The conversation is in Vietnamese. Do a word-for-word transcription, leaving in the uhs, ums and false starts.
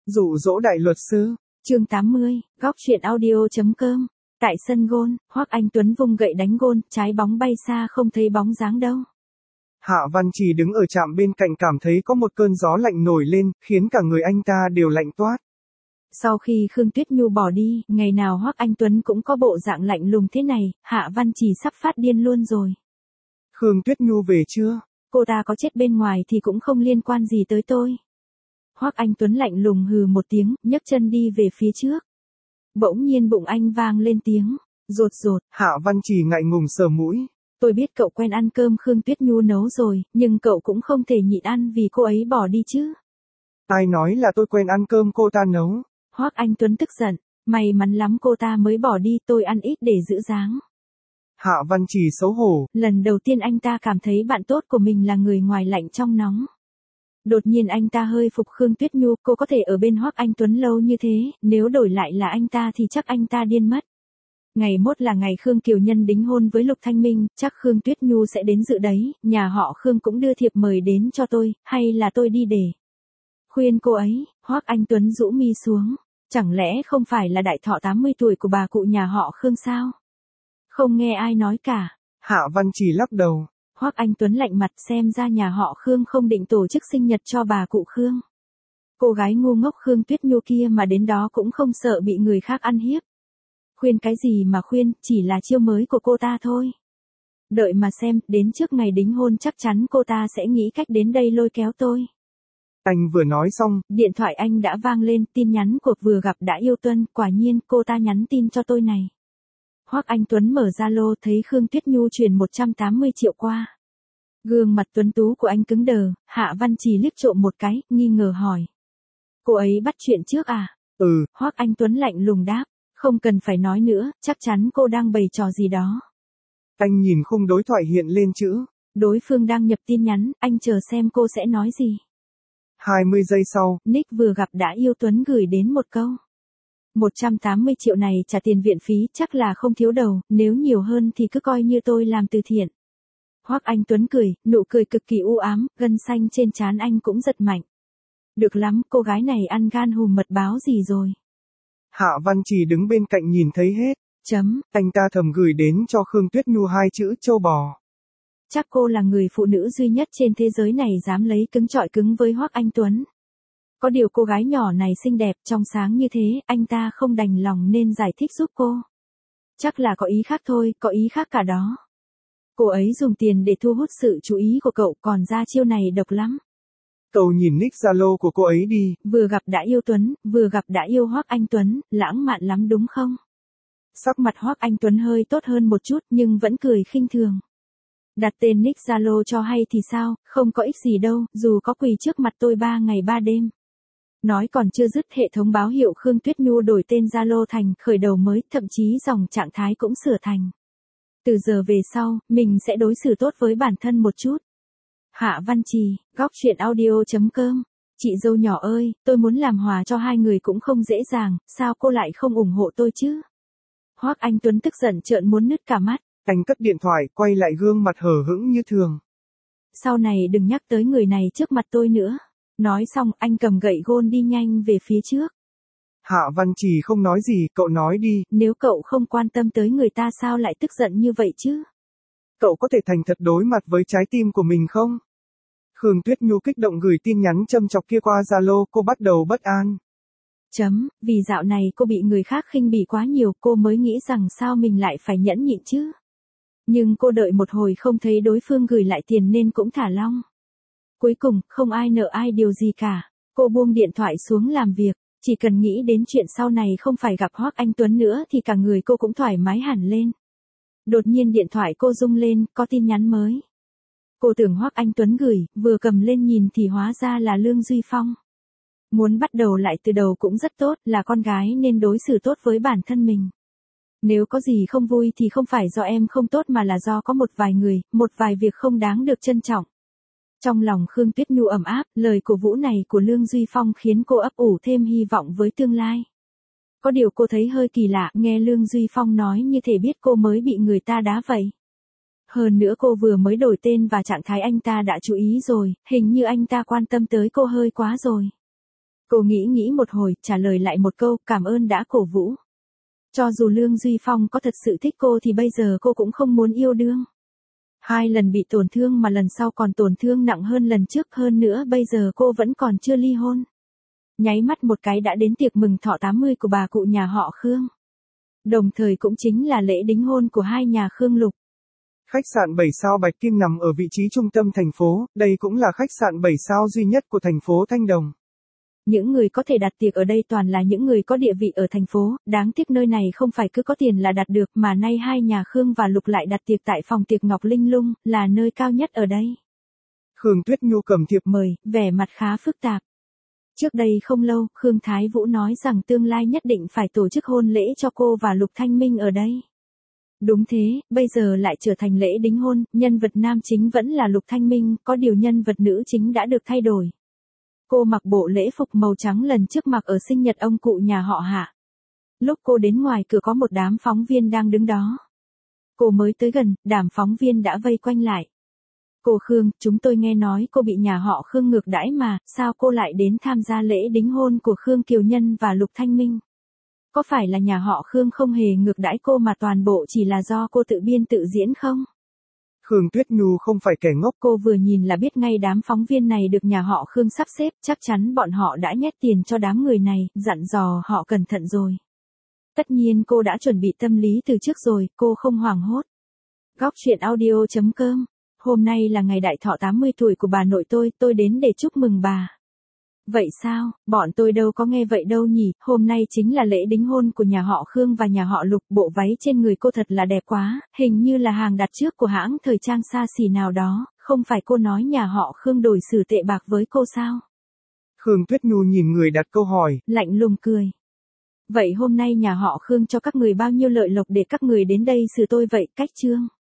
Dụ dỗ đại luật sư. Chương tám mươi, góc truyện audio.com. Tại sân gôn, Hoắc Anh Tuấn vung gậy đánh gôn, trái bóng bay xa không thấy bóng dáng đâu. Hạ Văn Trì đứng ở trạm bên cạnh cảm thấy có một cơn gió lạnh nổi lên, khiến cả người anh ta đều lạnh toát. Sau khi Khương Tuyết Nhu bỏ đi, ngày nào Hoắc Anh Tuấn cũng có bộ dạng lạnh lùng thế này, Hạ Văn Trì sắp phát điên luôn rồi. Khương Tuyết Nhu về chưa? Cô ta có chết bên ngoài thì cũng không liên quan gì tới tôi. Hoắc Anh Tuấn lạnh lùng hừ một tiếng, nhấc chân đi về phía trước. Bỗng nhiên bụng anh vang lên tiếng, rột rột. Hạ Văn Trì ngại ngùng sờ mũi. Tôi biết cậu quen ăn cơm Khương Tuyết Nhu nấu rồi, nhưng cậu cũng không thể nhịn ăn vì cô ấy bỏ đi chứ. Ai nói là tôi quen ăn cơm cô ta nấu? Hoắc Anh Tuấn tức giận, may mắn lắm cô ta mới bỏ đi, tôi ăn ít để giữ dáng. Hạ Văn Trì xấu hổ. Lần đầu tiên anh ta cảm thấy bạn tốt của mình là người ngoài lạnh trong nóng. Đột nhiên anh ta hơi phục Khương Tuyết Nhu, cô có thể ở bên Hoắc Anh Tuấn lâu như thế, nếu đổi lại là anh ta thì chắc anh ta điên mất. Ngày mốt là ngày Khương Kiều Nhân đính hôn với Lục Thanh Minh, chắc Khương Tuyết Nhu sẽ đến dự đấy, nhà họ Khương cũng đưa thiệp mời đến cho tôi, hay là tôi đi để khuyên cô ấy. Hoắc Anh Tuấn rũ mi xuống, chẳng lẽ không phải là đại thọ tám mươi tuổi của bà cụ nhà họ Khương sao? Không nghe ai nói cả. Hạ Văn Trì lắc đầu. Hoắc Anh Tuấn lạnh mặt, xem ra nhà họ Khương không định tổ chức sinh nhật cho bà cụ Khương. Cô gái ngu ngốc Khương Tuyết Nhu kia mà đến đó cũng không sợ bị người khác ăn hiếp. Khuyên cái gì mà khuyên, chỉ là chiêu mới của cô ta thôi. Đợi mà xem, đến trước ngày đính hôn chắc chắn cô ta sẽ nghĩ cách đến đây lôi kéo tôi. Anh vừa nói xong, điện thoại anh đã vang lên, tin nhắn cuộc vừa gặp đã yêu Tuân, quả nhiên cô ta nhắn tin cho tôi này. Hoắc Anh Tuấn mở Zalo thấy Khương Tuyết Nhu chuyển một trăm tám mươi triệu qua. Gương mặt tuấn tú của anh cứng đờ, Hạ Văn Trì liếc trộm một cái, nghi ngờ hỏi. Cô ấy bắt chuyện trước à? Ừ. Hoắc Anh Tuấn lạnh lùng đáp, không cần phải nói nữa, chắc chắn cô đang bày trò gì đó. Anh nhìn khung đối thoại hiện lên chữ. Đối phương đang nhập tin nhắn, anh chờ xem cô sẽ nói gì. hai mươi giây sau, Nick vừa gặp đã yêu Tuấn gửi đến một câu. một trăm tám mươi triệu này trả tiền viện phí chắc là không thiếu đầu, nếu nhiều hơn thì cứ coi như tôi làm từ thiện. Hoắc Anh Tuấn cười, nụ cười cực kỳ u ám, gân xanh trên trán anh cũng giật mạnh. Được lắm, cô gái này ăn gan hùm mật báo gì rồi. Hạ Văn Trì đứng bên cạnh nhìn thấy hết. Chấm. Anh ta thầm gửi đến cho Khương Tuyết Nhu hai chữ châu bò. Chắc cô là người phụ nữ duy nhất trên thế giới này dám lấy cứng chọi cứng với Hoắc Anh Tuấn. Có điều cô gái nhỏ này xinh đẹp, trong sáng như thế, anh ta không đành lòng nên giải thích giúp cô. Chắc là có ý khác thôi, có ý khác cả đó. Cô ấy dùng tiền để thu hút sự chú ý của cậu, còn ra chiêu này độc lắm. Cậu nhìn nick Zalo của cô ấy đi. Vừa gặp đã yêu Tuấn, vừa gặp đã yêu Hoắc Anh Tuấn, lãng mạn lắm đúng không? Sắc mặt Hoắc Anh Tuấn hơi tốt hơn một chút nhưng vẫn cười khinh thường. Đặt tên nick Zalo cho hay thì sao, không có ích gì đâu, dù có quỳ trước mặt tôi ba ngày ba đêm. Nói còn chưa dứt, hệ thống báo hiệu Khương Tuyết Nhu đổi tên Zalo thành khởi đầu mới, thậm chí dòng trạng thái cũng sửa thành. Từ giờ về sau, mình sẽ đối xử tốt với bản thân một chút. Hạ Văn Trì, góc truyện audio.com. Chị dâu nhỏ ơi, tôi muốn làm hòa cho hai người cũng không dễ dàng, sao cô lại không ủng hộ tôi chứ? Hoắc Anh Tuấn tức giận trợn muốn nứt cả mắt. Anh cất điện thoại, quay lại gương mặt hờ hững như thường. Sau này đừng nhắc tới người này trước mặt tôi nữa. Nói xong, anh cầm gậy gôn đi nhanh về phía trước. Hạ Văn Trì không nói gì, cậu nói đi. Nếu cậu không quan tâm tới người ta sao lại tức giận như vậy chứ? Cậu có thể thành thật đối mặt với trái tim của mình không? Khương Tuyết Nhu kích động gửi tin nhắn châm chọc kia qua Zalo, cô bắt đầu bất an. Chấm, vì dạo này cô bị người khác khinh bỉ quá nhiều, cô mới nghĩ rằng sao mình lại phải nhẫn nhịn chứ? Nhưng cô đợi một hồi không thấy đối phương gửi lại tiền nên cũng thả lỏng. Cuối cùng, không ai nợ ai điều gì cả. Cô buông điện thoại xuống làm việc, chỉ cần nghĩ đến chuyện sau này không phải gặp Hoắc Anh Tuấn nữa thì cả người cô cũng thoải mái hẳn lên. Đột nhiên điện thoại cô rung lên, có tin nhắn mới. Cô tưởng Hoắc Anh Tuấn gửi, vừa cầm lên nhìn thì hóa ra là Lương Duy Phong. Muốn bắt đầu lại từ đầu cũng rất tốt, là con gái nên đối xử tốt với bản thân mình. Nếu có gì không vui thì không phải do em không tốt mà là do có một vài người, một vài việc không đáng được trân trọng. Trong lòng Khương Tuyết Nhu ấm áp, lời cổ vũ này của Lương Duy Phong khiến cô ấp ủ thêm hy vọng với tương lai. Có điều cô thấy hơi kỳ lạ, nghe Lương Duy Phong nói như thể biết cô mới bị người ta đá vậy. Hơn nữa cô vừa mới đổi tên và trạng thái anh ta đã chú ý rồi, hình như anh ta quan tâm tới cô hơi quá rồi. Cô nghĩ nghĩ một hồi, trả lời lại một câu, cảm ơn đã cổ vũ. Cho dù Lương Duy Phong có thật sự thích cô thì bây giờ cô cũng không muốn yêu đương. Hai lần bị tổn thương mà lần sau còn tổn thương nặng hơn lần trước, hơn nữa bây giờ cô vẫn còn chưa ly hôn. Nháy mắt một cái đã đến tiệc mừng thọ tám mươi của bà cụ nhà họ Khương. Đồng thời cũng chính là lễ đính hôn của hai nhà Khương Lục. Khách sạn bảy sao Bạch Kim nằm ở vị trí trung tâm thành phố, đây cũng là khách sạn bảy sao duy nhất của thành phố Thanh Đồng. Những người có thể đặt tiệc ở đây toàn là những người có địa vị ở thành phố, đáng tiếc nơi này không phải cứ có tiền là đặt được mà nay hai nhà Khương và Lục lại đặt tiệc tại phòng tiệc Ngọc Linh Lung, là nơi cao nhất ở đây. Khương Tuyết Nhu cầm thiệp mời, vẻ mặt khá phức tạp. Trước đây không lâu, Khương Thái Vũ nói rằng tương lai nhất định phải tổ chức hôn lễ cho cô và Lục Thanh Minh ở đây. Đúng thế, bây giờ lại trở thành lễ đính hôn, nhân vật nam chính vẫn là Lục Thanh Minh, có điều nhân vật nữ chính đã được thay đổi. Cô mặc bộ lễ phục màu trắng lần trước mặc ở sinh nhật ông cụ nhà họ Hạ. Lúc cô đến ngoài cửa có một đám phóng viên đang đứng đó. Cô mới tới gần, đám phóng viên đã vây quanh lại. Cô Khương, chúng tôi nghe nói cô bị nhà họ Khương ngược đãi mà, sao cô lại đến tham gia lễ đính hôn của Khương Kiều Nhân và Lục Thanh Minh? Có phải là nhà họ Khương không hề ngược đãi cô mà toàn bộ chỉ là do cô tự biên tự diễn không? Khương Tuyết Nhu không phải kẻ ngốc. Cô vừa nhìn là biết ngay đám phóng viên này được nhà họ Khương sắp xếp, chắc chắn bọn họ đã nhét tiền cho đám người này, dặn dò họ cẩn thận rồi. Tất nhiên cô đã chuẩn bị tâm lý từ trước rồi, cô không hoảng hốt. Góc truyện audio chấm com. Hôm nay là ngày đại thọ tám mươi tuổi của bà nội tôi, tôi đến để chúc mừng bà. Vậy sao, bọn tôi đâu có nghe vậy đâu nhỉ, hôm nay chính là lễ đính hôn của nhà họ Khương và nhà họ Lục, bộ váy trên người cô thật là đẹp quá, hình như là hàng đặt trước của hãng thời trang xa xỉ nào đó, không phải cô nói nhà họ Khương đổi xử tệ bạc với cô sao? Khương Tuyết Nhu nhìn người đặt câu hỏi, lạnh lùng cười. Vậy hôm nay nhà họ Khương cho các người bao nhiêu lợi lộc để các người đến đây xử tôi vậy, cách trương?